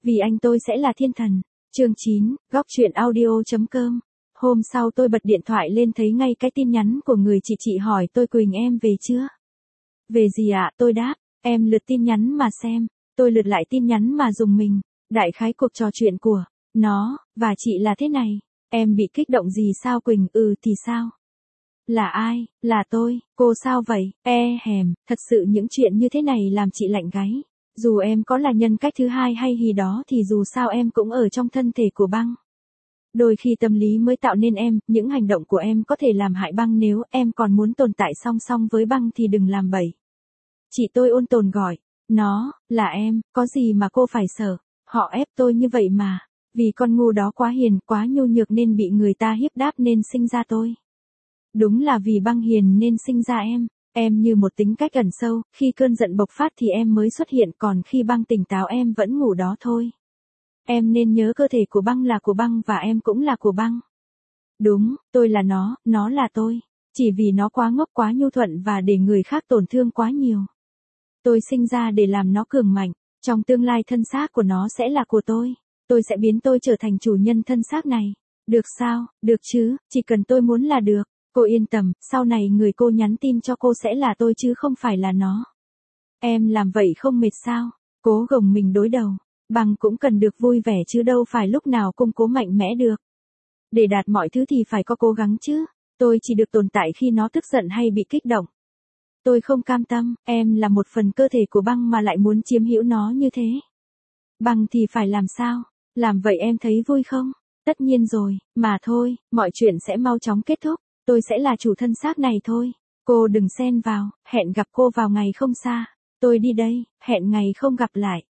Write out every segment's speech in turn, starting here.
Vì anh tôi sẽ là thiên thần. Chương 9, góc truyện audio.com. Hôm sau tôi bật điện thoại lên thấy ngay cái tin nhắn của người chị hỏi tôi Quỳnh em về chưa? Về gì ạ? Tôi đáp, em lượt tin nhắn mà xem. Tôi lượt lại tin nhắn mà dùng mình. Đại khái cuộc trò chuyện của nó và chị là thế này. Em bị kích động gì sao Quỳnh? Thì sao? Là ai? Là tôi. Cô sao vậy? Thật sự những chuyện như thế này làm chị lạnh gáy. Dù em có là nhân cách thứ hai hay gì đó thì dù sao em cũng ở trong thân thể của băng. Đôi khi tâm lý mới tạo nên em, những hành động của em có thể làm hại băng, nếu em còn muốn tồn tại song song với băng thì đừng làm bậy. Chị tôi ôn tồn gọi, nó, là em, có gì mà cô phải sợ, họ ép tôi như vậy mà, vì con ngu đó quá hiền, quá nhu nhược nên bị người ta hiếp đáp nên sinh ra tôi. Đúng là vì băng hiền nên sinh ra em như một tính cách ẩn sâu, khi cơn giận bộc phát thì em mới xuất hiện, còn khi băng tỉnh táo em vẫn ngủ đó thôi. Em nên nhớ cơ thể của băng là của băng và em cũng là của băng. Đúng, tôi là nó là tôi. Chỉ vì nó quá ngốc, quá nhu thuận và để người khác tổn thương quá nhiều. Tôi sinh ra để làm nó cường mạnh, trong tương lai thân xác của nó sẽ là của tôi. Tôi sẽ biến tôi trở thành chủ nhân thân xác này. Được sao? Được chứ, chỉ cần tôi muốn là được. Cô yên tâm, sau này người cô nhắn tin cho cô sẽ là tôi chứ không phải là nó. Em làm vậy không mệt sao? Cố gồng mình đối đầu. Băng cũng cần được vui vẻ chứ đâu phải lúc nào cũng cố mạnh mẽ được. Để đạt mọi thứ thì phải có cố gắng chứ. Tôi chỉ được tồn tại khi nó tức giận hay bị kích động. Tôi không cam tâm, em là một phần cơ thể của băng mà lại muốn chiếm hữu nó như thế. Băng thì phải làm sao? Làm vậy em thấy vui không? Tất nhiên rồi, mà thôi, mọi chuyện sẽ mau chóng kết thúc. Tôi sẽ là chủ thân xác này thôi. Cô đừng xen vào, hẹn gặp cô vào ngày không xa. Tôi đi đây, hẹn ngày không gặp lại.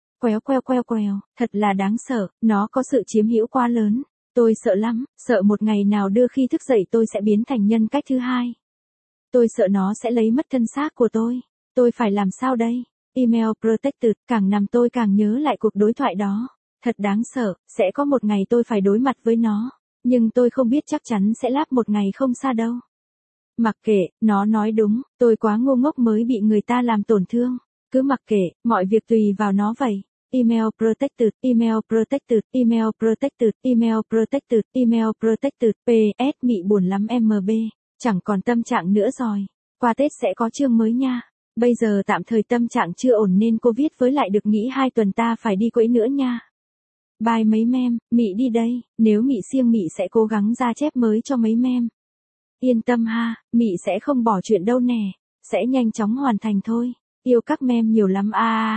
Quèo, thật là đáng sợ, nó có sự chiếm hữu quá lớn. Tôi sợ lắm, sợ một ngày nào đưa khi thức dậy tôi sẽ biến thành nhân cách thứ hai. Tôi sợ nó sẽ lấy mất thân xác của tôi. Tôi phải làm sao đây? Email protected, càng nằm tôi càng nhớ lại cuộc đối thoại đó. Thật đáng sợ, sẽ có một ngày tôi phải đối mặt với nó. Nhưng tôi không biết chắc chắn sẽ láp một ngày không xa đâu. Mặc kệ, nó nói đúng, tôi quá ngu ngốc mới bị người ta làm tổn thương. Cứ mặc kệ, mọi việc tùy vào nó vậy. Email protected, email protected, email protected, email protected, email protected, PS mị buồn lắm MB, chẳng còn tâm trạng nữa rồi. Qua Tết sẽ có chương mới nha. Bây giờ tạm thời tâm trạng chưa ổn nên cô viết với lại được nghĩ 2 tuần ta phải đi quẫy nữa nha. Bye mấy mem, mị đi đây, nếu mị siêng mị sẽ cố gắng ra chép mới cho mấy mem. Yên tâm ha, mị sẽ không bỏ chuyện đâu nè, sẽ nhanh chóng hoàn thành thôi. Yêu các mem nhiều lắm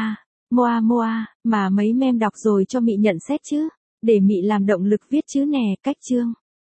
moa, mà mấy mem đọc rồi cho mị nhận xét chứ, để mị làm động lực viết chứ nè, cách chương.